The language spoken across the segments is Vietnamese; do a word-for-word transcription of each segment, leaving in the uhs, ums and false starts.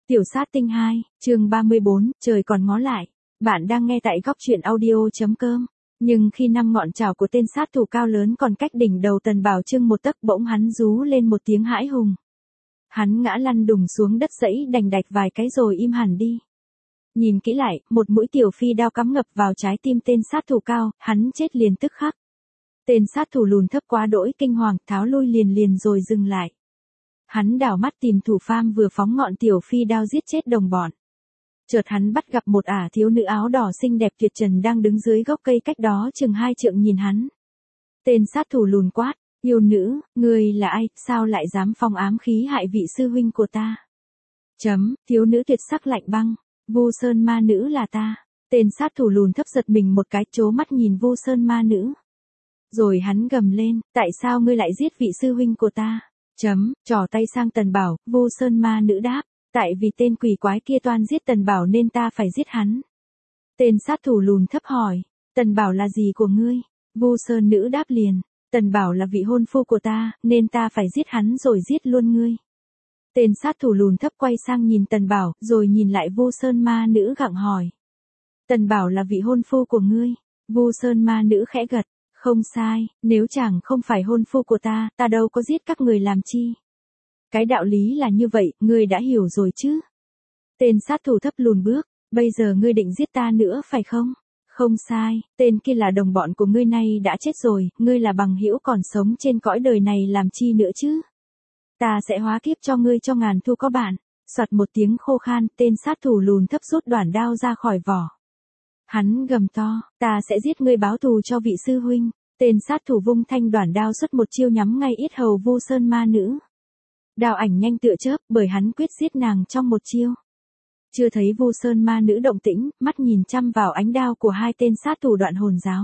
Tiểu sát tinh hai, chương ba mươi bốn, trời còn ngó lại. Bạn đang nghe tại góc truyện audio.com. Nhưng khi năm ngọn trảo của tên sát thủ cao lớn còn cách đỉnh đầu Tần Bảo Trương một tấc, bỗng hắn rú lên một tiếng hãi hùng. Hắn ngã lăn đùng xuống đất, dẫy đành đạch vài cái rồi im hẳn đi. Nhìn kỹ lại, một mũi tiểu phi đao cắm ngập vào trái tim tên sát thủ cao, hắn chết liền tức khắc. Tên sát thủ lùn thấp quá đỗi kinh hoàng, tháo lui liền liền rồi dừng lại. Hắn đảo mắt tìm thủ pham vừa phóng ngọn tiểu phi đao giết chết đồng bọn. Chợt hắn bắt gặp một ả thiếu nữ áo đỏ xinh đẹp tuyệt trần đang đứng dưới gốc cây cách đó chừng hai trượng nhìn hắn. Tên sát thủ lùn quát, yêu nữ, ngươi là ai, sao lại dám phong ám khí hại vị sư huynh của ta? Chấm, thiếu nữ tuyệt sắc lạnh băng, Vu Sơn ma nữ là ta. Tên sát thủ lùn thấp giật mình một cái, trố mắt nhìn Vu Sơn ma nữ. Rồi hắn gầm lên, tại sao ngươi lại giết vị sư huynh của ta? Chấm, trỏ tay sang Tần Bảo, Vu Sơn ma nữ đáp, tại vì tên quỷ quái kia toan giết Tần Bảo nên ta phải giết hắn. Tên sát thủ lùn thấp hỏi, Tần Bảo là gì của ngươi? Vu Sơn nữ đáp liền, Tần Bảo là vị hôn phu của ta, nên ta phải giết hắn rồi giết luôn ngươi. Tên sát thủ lùn thấp quay sang nhìn Tần Bảo, rồi nhìn lại Vu Sơn ma nữ gặng hỏi. Tần Bảo là vị hôn phu của ngươi? Vu Sơn ma nữ khẽ gật. Không sai, nếu chàng không phải hôn phu của ta, ta đâu có giết các người làm chi. Cái đạo lý là như vậy, ngươi đã hiểu rồi chứ? Tên sát thủ thấp lùn bước, bây giờ ngươi định giết ta nữa phải không? Không sai, tên kia là đồng bọn của ngươi nay đã chết rồi, ngươi là bằng hữu còn sống trên cõi đời này làm chi nữa chứ? Ta sẽ hóa kiếp cho ngươi cho ngàn thu có bạn. Soạt một tiếng khô khan, tên sát thủ lùn thấp rút đoản đao ra khỏi vỏ. Hắn gầm to, ta sẽ giết ngươi báo thù cho vị sư huynh. Tên sát thủ vung thanh đoản đao xuất một chiêu nhắm ngay yết hầu Vu Sơn ma nữ. Đao ảnh nhanh tựa chớp, bởi hắn quyết giết nàng trong một chiêu. Chưa thấy Vu Sơn ma nữ động tĩnh, mắt nhìn chăm vào ánh đao của hai tên sát thủ Đoạn Hồn giáo.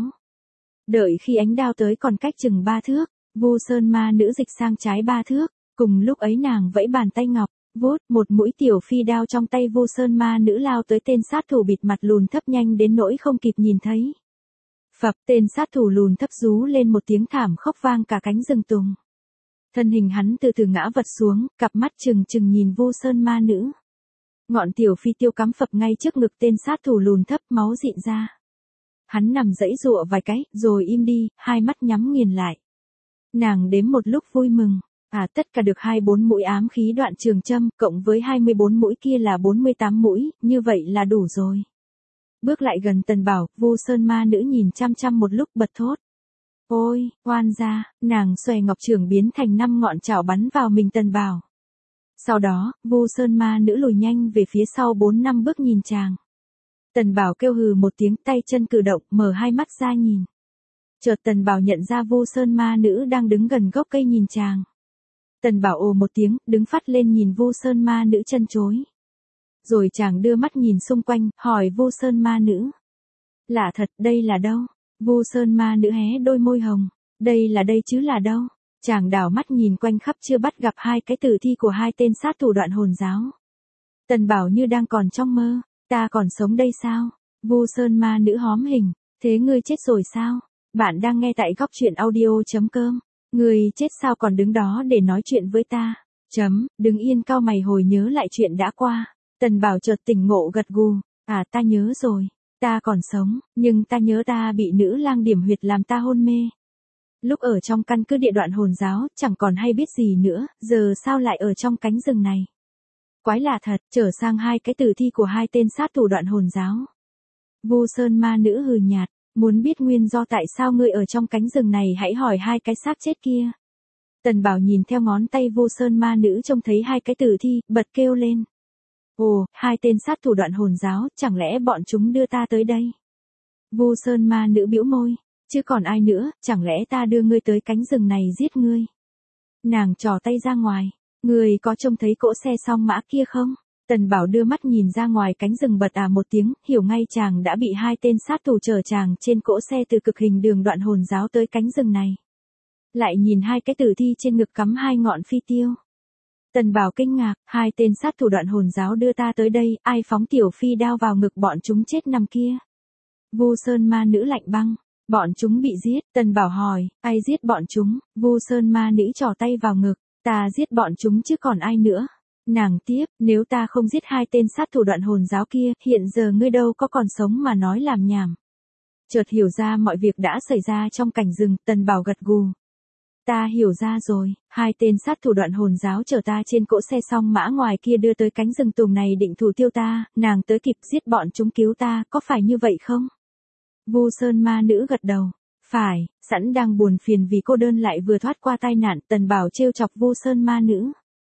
Đợi khi ánh đao tới còn cách chừng ba thước, Vu Sơn ma nữ dịch sang trái ba thước, cùng lúc ấy nàng vẫy bàn tay ngọc. Vút, một mũi tiểu phi đao trong tay Vu Sơn ma nữ lao tới tên sát thủ bịt mặt lùn thấp nhanh đến nỗi không kịp nhìn thấy. Phập, tên sát thủ lùn thấp rú lên một tiếng thảm khóc vang cả cánh rừng tùng. Thân hình hắn từ từ ngã vật xuống, cặp mắt trừng trừng nhìn Vu Sơn ma nữ. Ngọn tiểu phi tiêu cắm phập ngay trước ngực tên sát thủ lùn thấp, máu rịn ra. Hắn nằm giãy giụa vài cái, rồi im đi, hai mắt nhắm nghiền lại. Nàng đếm một lúc vui mừng. À, tất cả được hai mươi bốn mũi ám khí đoạn trường châm, cộng với hai mươi bốn mũi kia là bốn mươi tám mũi, như vậy là đủ rồi. Bước lại gần Tần Bảo, Vu Sơn ma nữ nhìn chăm chăm một lúc bật thốt. Ôi, oan gia, nàng xòe ngọc trường biến thành năm ngọn chảo bắn vào mình Tần Bảo. Sau đó, Vu Sơn ma nữ lùi nhanh về phía sau bốn năm bước nhìn chàng. Tần Bảo kêu hừ một tiếng, tay chân cử động, mở hai mắt ra nhìn. Chợt Tần Bảo nhận ra Vu Sơn ma nữ đang đứng gần gốc cây nhìn chàng. Tần Bảo ồ một tiếng, đứng phắt lên nhìn Vu Sơn ma nữ chân chối. Rồi chàng đưa mắt nhìn xung quanh, hỏi Vu Sơn ma nữ. Lạ thật, đây là đâu? Vu Sơn ma nữ hé đôi môi hồng. Đây là đây chứ là đâu? Chàng đảo mắt nhìn quanh khắp chưa bắt gặp hai cái tử thi của hai tên sát thủ Đoạn Hồn giáo. Tần Bảo như đang còn trong mơ. Ta còn sống đây sao? Vu Sơn ma nữ hóm hình. Thế ngươi chết rồi sao? Bạn đang nghe tại góc truyện audio.com. Ngươi chết sao còn đứng đó để nói chuyện với ta? Chấm, đứng yên cau mày hồi nhớ lại chuyện đã qua. Tần Bảo chợt tỉnh ngộ gật gù. À, ta nhớ rồi. Ta còn sống, nhưng ta nhớ ta bị nữ lang điểm huyệt làm ta hôn mê. Lúc ở trong căn cứ địa Đoạn Hồn giáo, chẳng còn hay biết gì nữa, giờ sao lại ở trong cánh rừng này? Quái lạ thật, trở sang hai cái tử thi của hai tên sát thủ Đoạn Hồn giáo. Vu Sơn ma nữ hừ nhạt. Muốn biết nguyên do tại sao ngươi ở trong cánh rừng này, hãy hỏi hai cái xác chết kia. Tần Bảo nhìn theo ngón tay Vu Sơn ma nữ trông thấy hai cái tử thi, bật kêu lên. Ồ, hai tên sát thủ Đoạn Hồn giáo, chẳng lẽ bọn chúng đưa ta tới đây? Vu Sơn ma nữ bĩu môi, chứ còn ai nữa, chẳng lẽ ta đưa ngươi tới cánh rừng này giết ngươi? Nàng trỏ tay ra ngoài, ngươi có trông thấy cỗ xe song mã kia không? Tần Bảo đưa mắt nhìn ra ngoài cánh rừng bật à một tiếng, hiểu ngay chàng đã bị hai tên sát thủ chở chàng trên cỗ xe từ cực hình đường Đoạn Hồn giáo tới cánh rừng này. Lại nhìn hai cái tử thi trên ngực cắm hai ngọn phi tiêu. Tần Bảo kinh ngạc, hai tên sát thủ Đoạn Hồn giáo đưa ta tới đây, ai phóng tiểu phi đao vào ngực bọn chúng chết nằm kia? Vu Sơn ma nữ lạnh băng, bọn chúng bị giết. Tần Bảo hỏi, ai giết bọn chúng? Vu Sơn ma nữ trỏ tay vào ngực, ta giết bọn chúng chứ còn ai nữa. Nàng tiếp, nếu ta không giết hai tên sát thủ Đoạn Hồn giáo kia, hiện giờ ngươi đâu có còn sống mà nói làm nhảm. Chợt hiểu ra mọi việc đã xảy ra trong cảnh rừng, Tần Bảo gật gù. Ta hiểu ra rồi, hai tên sát thủ Đoạn Hồn giáo chở ta trên cỗ xe song mã ngoài kia đưa tới cánh rừng tùng này định thủ tiêu ta, nàng tới kịp giết bọn chúng cứu ta, có phải như vậy không? Vu Sơn ma nữ gật đầu. Phải, sẵn đang buồn phiền vì cô đơn lại vừa thoát qua tai nạn, Tần Bảo trêu chọc Vu Sơn ma nữ.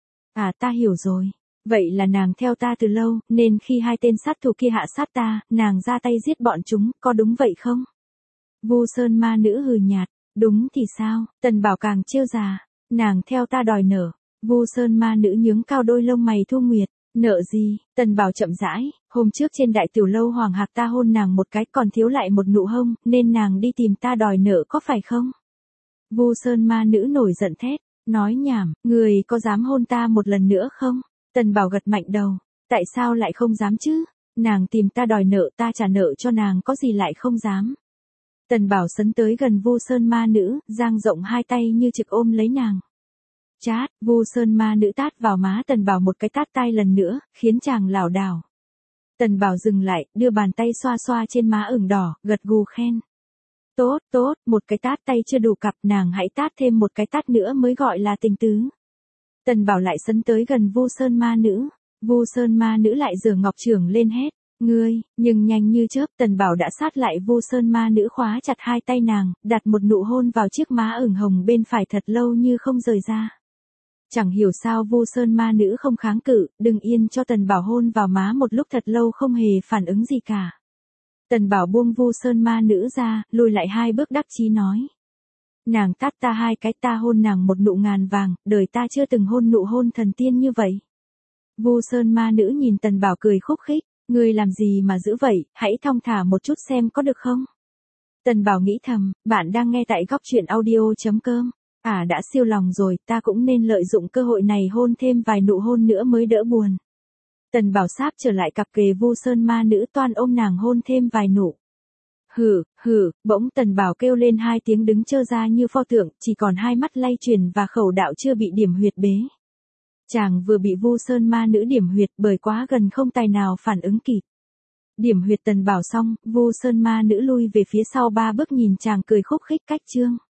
À ta hiểu rồi. Vậy là nàng theo ta từ lâu, nên khi hai tên sát thủ kia hạ sát ta, nàng ra tay giết bọn chúng, có đúng vậy không? Vu Sơn ma nữ hừ nhạt. Đúng thì sao? Tần Bảo càng trêu già. Nàng theo ta đòi nợ. Vu Sơn ma nữ nhướng cao đôi lông mày thu nguyệt. Nợ gì? Tần Bảo chậm rãi. Hôm trước trên đại tiểu lâu Hoàng Hạc ta hôn nàng một cái còn thiếu lại một nụ hôn, nên nàng đi tìm ta đòi nợ có phải không? Vu Sơn ma nữ nổi giận thét. Nói nhảm, người có dám hôn ta một lần nữa không? Tần Bảo gật mạnh đầu. Tại sao lại không dám chứ? Nàng tìm ta đòi nợ, ta trả nợ cho nàng, có gì lại không dám? Tần Bảo sấn tới gần Vu Sơn ma nữ, dang rộng hai tay như trực ôm lấy nàng. Chát, Vu Sơn ma nữ tát vào má Tần Bảo một cái tát tay lần nữa, khiến chàng lảo đảo. Tần Bảo dừng lại, đưa bàn tay xoa xoa trên má ửng đỏ, gật gù khen. Tốt, tốt, một cái tát tay chưa đủ cặp, nàng hãy tát thêm một cái tát nữa mới gọi là tình tứ. Tần Bảo lại sấn tới gần Vu Sơn ma nữ. Vu Sơn ma nữ lại giở ngọc chưởng lên hét. Ngươi, nhưng nhanh như chớp, Tần Bảo đã sát lại Vu Sơn ma nữ khóa chặt hai tay nàng, đặt một nụ hôn vào chiếc má ửng hồng bên phải thật lâu như không rời ra. Chẳng hiểu sao Vu Sơn ma nữ không kháng cự, đừng yên cho Tần Bảo hôn vào má một lúc thật lâu không hề phản ứng gì cả. Tần Bảo buông Vu Sơn ma nữ ra, lùi lại hai bước đắc chí nói. Nàng tát ta hai cái, ta hôn nàng một nụ ngàn vàng, đời ta chưa từng hôn nụ hôn thần tiên như vậy. Vu Sơn ma nữ nhìn Tần Bảo cười khúc khích. Ngươi làm gì mà dữ vậy, hãy thong thả một chút xem có được không? Tần Bảo nghĩ thầm, bạn đang nghe tại góc truyện audio chấm com. À đã siêu lòng rồi, ta cũng nên lợi dụng cơ hội này hôn thêm vài nụ hôn nữa mới đỡ buồn. Tần Bảo sáp trở lại cặp kề Vu Sơn ma nữ toan ôm nàng hôn thêm vài nụ. Hừ, hừ, bỗng Tần Bảo kêu lên hai tiếng đứng trơ ra như pho tượng, chỉ còn hai mắt lay chuyển và khẩu đạo chưa bị điểm huyệt bế. Chàng vừa bị Vu Sơn ma nữ điểm huyệt bởi quá gần không tài nào phản ứng kịp. Điểm huyệt Tần Bảo xong, Vu Sơn ma nữ lui về phía sau ba bước nhìn chàng cười khúc khích cách chương.